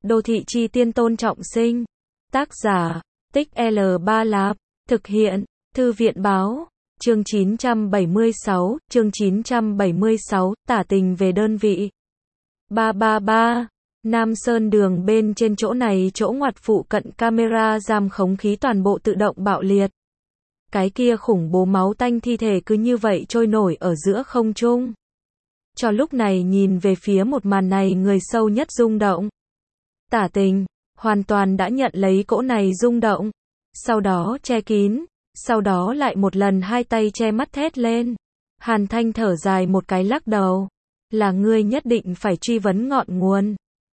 Đô thị chi tiên Tôn Trọng Sinh. Tác giả, Tích L3 Lạp. Thực hiện, Thư viện báo. Chương 976, chương 976, tả tình về đơn vị. 333. Nam Sơn đường bên trên chỗ này chỗ ngoặt phụ cận camera giam khống khí toàn bộ tự động bạo liệt. Cái kia khủng bố máu tanh thi thể cứ như vậy trôi nổi ở giữa không trung. Cho lúc này nhìn về phía một màn này người sâu nhất rung động. Tả tình, hoàn toàn đã nhận lấy cỗ này rung động. Sau đó che kín, sau đó lại một lần hai tay che mắt thét lên. Hàn Thanh thở dài một cái lắc đầu. Là ngươi nhất định phải truy vấn ngọn nguồn.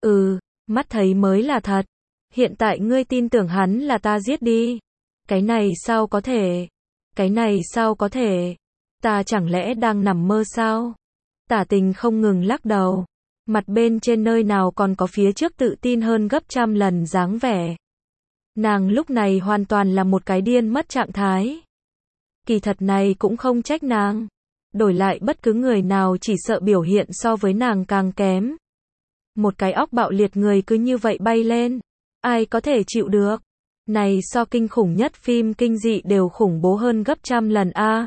Mắt thấy mới là thật. Hiện tại ngươi tin tưởng hắn là ta giết đi. Cái này sao có thể? Cái này sao có thể? Ta chẳng lẽ đang nằm mơ sao? Tả tình không ngừng lắc đầu. Mặt bên trên nơi nào còn có phía trước tự tin hơn gấp trăm lần dáng vẻ. Nàng lúc này hoàn toàn là một cái điên mất trạng thái. Kỳ thật này cũng không trách nàng. Đổi lại bất cứ người nào chỉ sợ biểu hiện so với nàng càng kém. Một cái óc bạo liệt người cứ như vậy bay lên. Ai có thể chịu được? Này so kinh khủng nhất phim kinh dị đều khủng bố hơn gấp trăm lần a.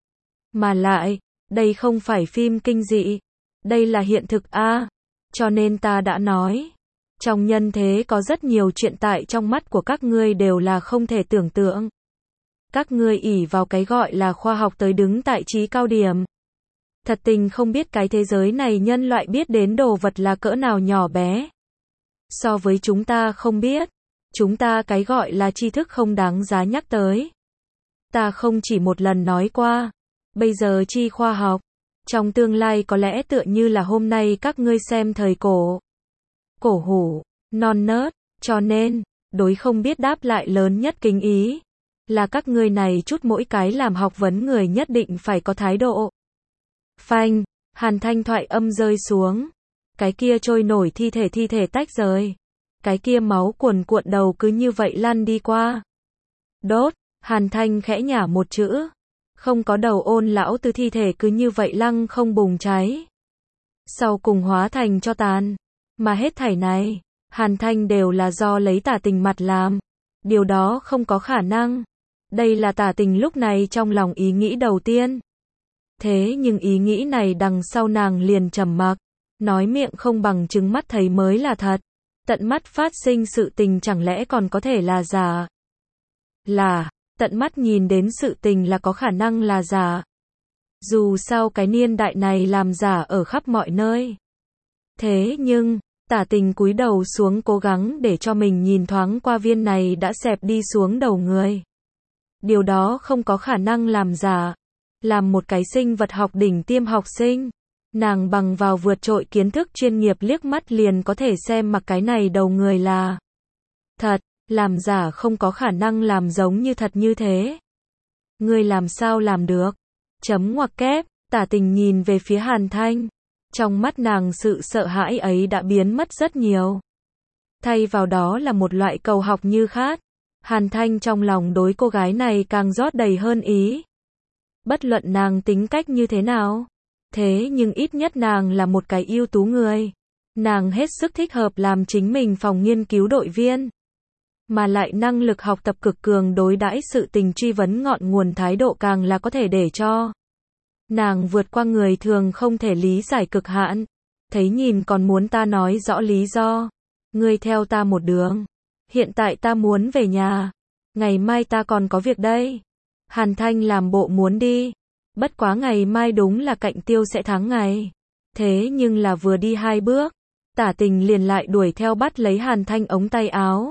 Mà lại, đây không phải phim kinh dị. Đây là hiện thực a. Cho nên ta đã nói. Trong nhân thế có rất nhiều chuyện tại trong mắt của các ngươi đều là không thể tưởng tượng. Các ngươi ỷ vào cái gọi là khoa học tới đứng tại trí cao điểm. Thật tình không biết cái thế giới này nhân loại biết đến đồ vật là cỡ nào nhỏ bé. So với chúng ta không biết. Chúng ta cái gọi là tri thức không đáng giá nhắc tới. Ta không chỉ một lần nói qua. Bây giờ chi khoa học. Trong tương lai có lẽ tựa như là hôm nay các ngươi xem thời cổ. Cổ hủ, non nớt, cho nên, đối không biết đáp lại lớn nhất kính ý. Là các ngươi này chút mỗi cái làm học vấn người nhất định phải có thái độ. Phanh, Hàn Thanh thoại âm rơi xuống. Cái kia trôi nổi thi thể tách rời. Cái kia máu cuồn cuộn đầu cứ như vậy lăn đi qua. Đốt, Hàn Thanh khẽ nhả một chữ. Không có đầu ôn lão từ thi thể cứ như vậy lăng không bùng cháy. Sau cùng hóa thành cho tàn. Mà hết thảy này, Hàn Thanh đều là do lấy tả tình mặt làm. Điều đó không có khả năng. Đây là tả tình lúc này trong lòng ý nghĩ đầu tiên. Thế nhưng ý nghĩ này đằng sau nàng liền trầm mặc. Nói miệng không bằng chứng mắt thấy mới là thật. Tận mắt phát sinh sự tình chẳng lẽ còn có thể là giả? Là, tận mắt nhìn đến sự tình là có khả năng là giả. Dù sao cái niên đại này làm giả ở khắp mọi nơi. Thế nhưng, tả tình cúi đầu xuống cố gắng để cho mình nhìn thoáng qua viên này đã xẹp đi xuống đầu người. Điều đó không có khả năng làm giả. Làm một cái sinh vật học đỉnh tiêm học sinh. Nàng bằng vào vượt trội kiến thức chuyên nghiệp liếc mắt liền có thể xem mặc cái này đầu người là thật, làm giả không có khả năng làm giống như thật như thế. Ngươi làm sao làm được? Chấm ngoặc kép, tả tình nhìn về phía Hàn Thanh. Trong mắt nàng sự sợ hãi ấy đã biến mất rất nhiều. Thay vào đó là một loại cầu học như khát. Hàn Thanh trong lòng đối cô gái này càng rót đầy hơn ý. Bất luận nàng tính cách như thế nào. Thế nhưng ít nhất nàng là một cái ưu tú người. Nàng hết sức thích hợp làm chính mình phòng nghiên cứu đội viên. Mà lại năng lực học tập cực cường đối đãi sự tình truy vấn ngọn nguồn thái độ càng là có thể để cho. Nàng vượt qua người thường không thể lý giải cực hạn. Thấy nhìn còn muốn ta nói rõ lý do. Ngươi theo ta một đường. Hiện tại ta muốn về nhà. Ngày mai ta còn có việc đây. Hàn Thanh làm bộ muốn đi. Bất quá ngày mai đúng là Cạnh Tiêu sẽ thắng ngày. Thế nhưng là vừa đi hai bước. Tả tình liền lại đuổi theo bắt lấy Hàn Thanh ống tay áo.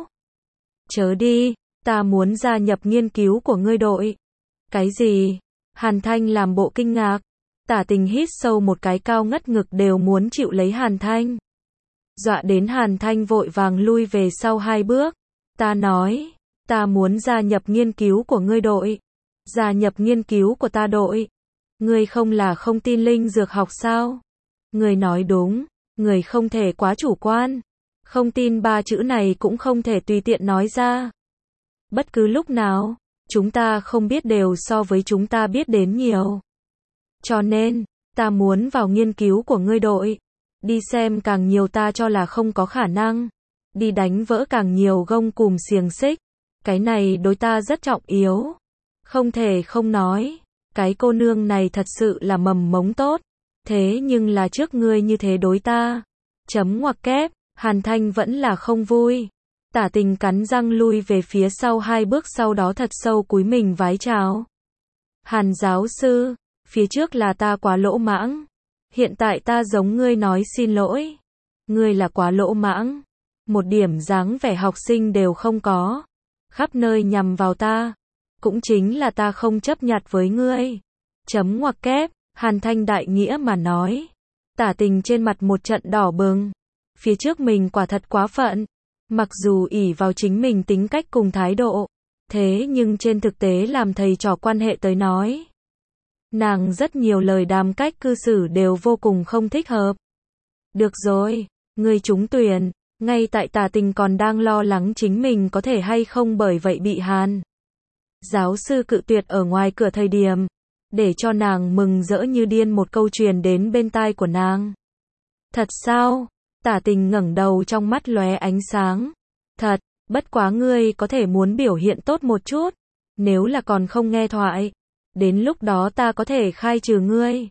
Chớ đi, ta muốn gia nhập nghiên cứu của ngươi đội. Cái gì? Hàn Thanh làm bộ kinh ngạc. Tả tình hít sâu một cái cao ngất ngực đều muốn chịu lấy Hàn Thanh. Dọa đến Hàn Thanh vội vàng lui về sau hai bước. Ta nói, ta muốn gia nhập nghiên cứu của ngươi đội. Gia nhập nghiên cứu của ta đội. Ngươi không là không tin linh dược học sao? Ngươi nói đúng, ngươi không thể quá chủ quan. Không tin ba chữ này cũng không thể tùy tiện nói ra. Bất cứ lúc nào, chúng ta không biết đều so với chúng ta biết đến nhiều. Cho nên, ta muốn vào nghiên cứu của ngươi đội. Đi xem càng nhiều ta cho là không có khả năng. đi đánh vỡ càng nhiều gông cùm xiềng xích. Cái này đối ta rất trọng yếu. Không thể không nói, cái cô nương này thật sự là mầm mống tốt. Thế nhưng là trước ngươi như thế đối ta. Chấm ngoặc kép, Hàn Thanh vẫn là không vui. Tả Tình cắn răng lui về phía sau 2 bước, sau đó thật sâu cúi mình vái chào. Hàn giáo sư, phía trước là ta quá lỗ mãng. Hiện tại ta giống ngươi nói xin lỗi. Ngươi là quá lỗ mãng. Một điểm dáng vẻ học sinh đều không có. Khắp nơi nhằm vào ta. Cũng chính là ta không chấp nhặt với ngươi. Chấm ngoặc kép, Hàn Thanh đại nghĩa mà nói. Tả Tình trên mặt một trận đỏ bừng. Phía trước mình quả thật quá phận. Mặc dù ỷ vào chính mình tính cách cùng thái độ. Thế nhưng trên thực tế làm thầy trò quan hệ tới nói. Nàng rất nhiều lời đàm cách cư xử đều vô cùng không thích hợp. Được rồi, ngươi trúng tuyển. Ngay tại Tả Tình còn đang lo lắng chính mình có thể hay không bởi vậy bị Hàn giáo sư cự tuyệt ở ngoài cửa thời điểm. Để cho nàng mừng rỡ như điên một câu truyền đến bên tai của nàng. Thật sao? Tả Tình ngẩng đầu trong mắt lóe ánh sáng. Thật, bất quá ngươi có thể muốn biểu hiện tốt một chút. Nếu là còn không nghe thoại. Đến lúc đó ta có thể khai trừ ngươi.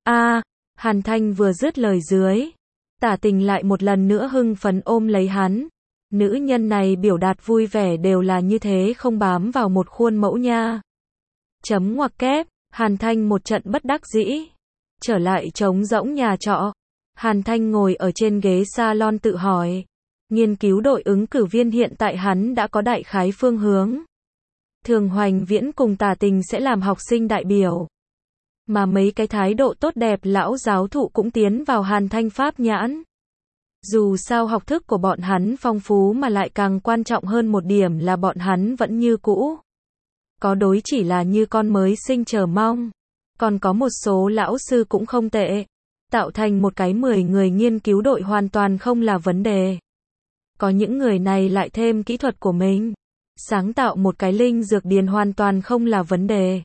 Hàn Thanh vừa dứt lời dưới. Tả Tình lại một lần nữa hưng phấn ôm lấy hắn. Nữ nhân này biểu đạt vui vẻ đều là như thế, không bám vào một khuôn mẫu nha. Chấm ngoặc kép, Hàn Thanh một trận bất đắc dĩ. Trở lại trống rỗng nhà trọ. Hàn Thanh ngồi ở trên ghế salon tự hỏi. Nghiên cứu đội ứng cử viên hiện tại hắn đã có đại khái phương hướng. Thường Hoành Viễn cùng Tả Tình sẽ làm học sinh đại biểu. Mà mấy cái thái độ tốt đẹp lão giáo thụ cũng tiến vào Hàn Thanh pháp nhãn. Dù sao học thức của bọn hắn phong phú, mà lại càng quan trọng hơn một điểm là bọn hắn vẫn như cũ. Có đối chỉ là như con mới sinh chờ mong. Còn có một số lão sư cũng không tệ. Tạo thành một cái 10 người nghiên cứu đội hoàn toàn không là vấn đề. Có những người này lại thêm kỹ thuật của mình. Sáng tạo một cái linh dược điền hoàn toàn không là vấn đề.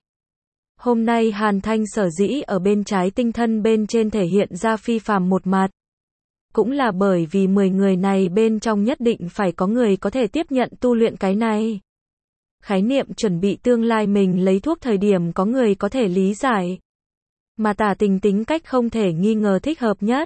Hôm nay Hàn Thanh sở dĩ ở bên trái tinh thân bên trên thể hiện ra phi phàm một mặt. Cũng là bởi vì 10 người này bên trong nhất định phải có người có thể tiếp nhận tu luyện cái này. Khái niệm chuẩn bị tương lai mình lấy thuốc thời điểm có người có thể lý giải. Mà Tả Tình tính cách không thể nghi ngờ thích hợp nhất.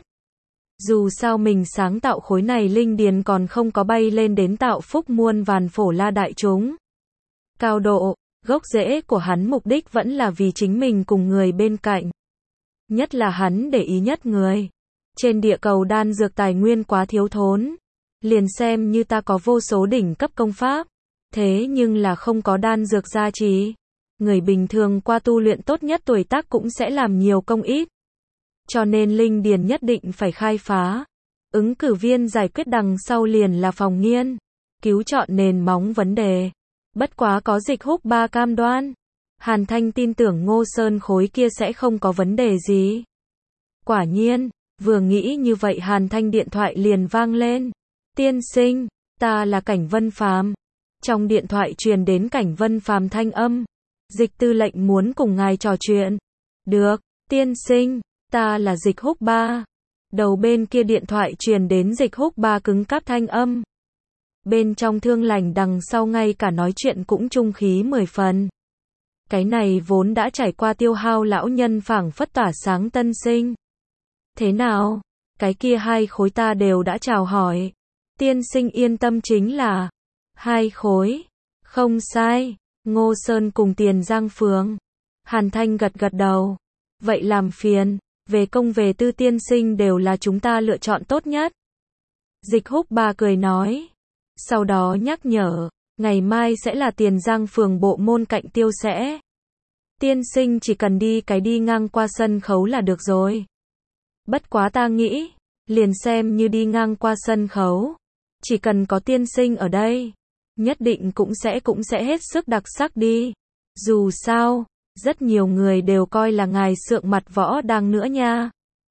Dù sao mình sáng tạo khối này linh điền còn không có bay lên đến tạo phúc muôn vàn phổ la đại chúng. Cao độ, gốc rễ của hắn mục đích vẫn là vì chính mình cùng người bên cạnh. Nhất là hắn để ý nhất người. Trên địa cầu đan dược tài nguyên quá thiếu thốn. Liền xem như ta có vô số đỉnh cấp công pháp. Thế nhưng là không có đan dược gia trì. Người bình thường qua tu luyện tốt nhất tuổi tác cũng sẽ làm nhiều công ít. Cho nên linh điền nhất định phải khai phá. Ứng cử viên giải quyết đằng sau liền là phòng nghiên cứu chọn nền móng vấn đề. Bất quá có Dịch Húc Ba cam đoan. Hàn Thanh tin tưởng Ngô Sơn khối kia sẽ không có vấn đề gì. Quả nhiên, vừa nghĩ như vậy Hàn Thanh điện thoại liền vang lên. Tiên sinh, ta là Cảnh Vân Phàm. Trong điện thoại truyền đến Cảnh Vân Phàm thanh âm. Dịch tư lệnh muốn cùng ngài trò chuyện. Được, tiên sinh, ta là Dịch Húc Ba. Đầu bên kia điện thoại truyền đến Dịch Húc Ba cứng cáp thanh âm. Bên trong thương lành đằng sau ngay cả nói chuyện cũng trung khí 10 phần. Cái này vốn đã trải qua tiêu hao lão nhân phảng phất tỏa sáng tân sinh. Thế nào? Cái kia 2 khối ta đều đã chào hỏi. Tiên sinh yên tâm, chính là 2 khối. Không sai. Ngô Sơn cùng Tiền Giang Phường. Hàn Thanh gật gật đầu. Vậy làm phiền. Về công về tư tiên sinh đều là chúng ta lựa chọn tốt nhất. Dịch Húc Ba cười nói. Sau đó nhắc nhở. Ngày mai sẽ là Tiền Giang Phường bộ môn cạnh tiêu sẽ. Tiên sinh chỉ cần đi ngang qua sân khấu là được rồi. Bất quá ta nghĩ. Liền xem như đi ngang qua sân khấu. Chỉ cần có tiên sinh ở đây. Nhất định cũng sẽ hết sức đặc sắc đi. Dù sao, rất nhiều người đều coi là ngài sượng mặt võ đang nữa nha.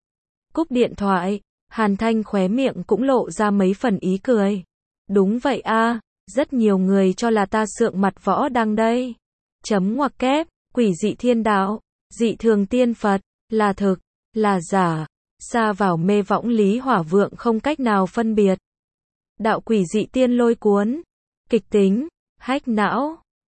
Cúp điện thoại, Hàn Thanh khóe miệng cũng lộ ra mấy phần ý cười. Đúng vậy a, rất nhiều người cho là ta sượng mặt võ đang đây. Chấm ngoặc kép, quỷ dị thiên đạo, dị thường tiên Phật, là thực, là giả, xa vào mê võng lý hỏa vượng không cách nào phân biệt. Đạo quỷ dị tiên lôi cuốn. Kịch tính. Hack não.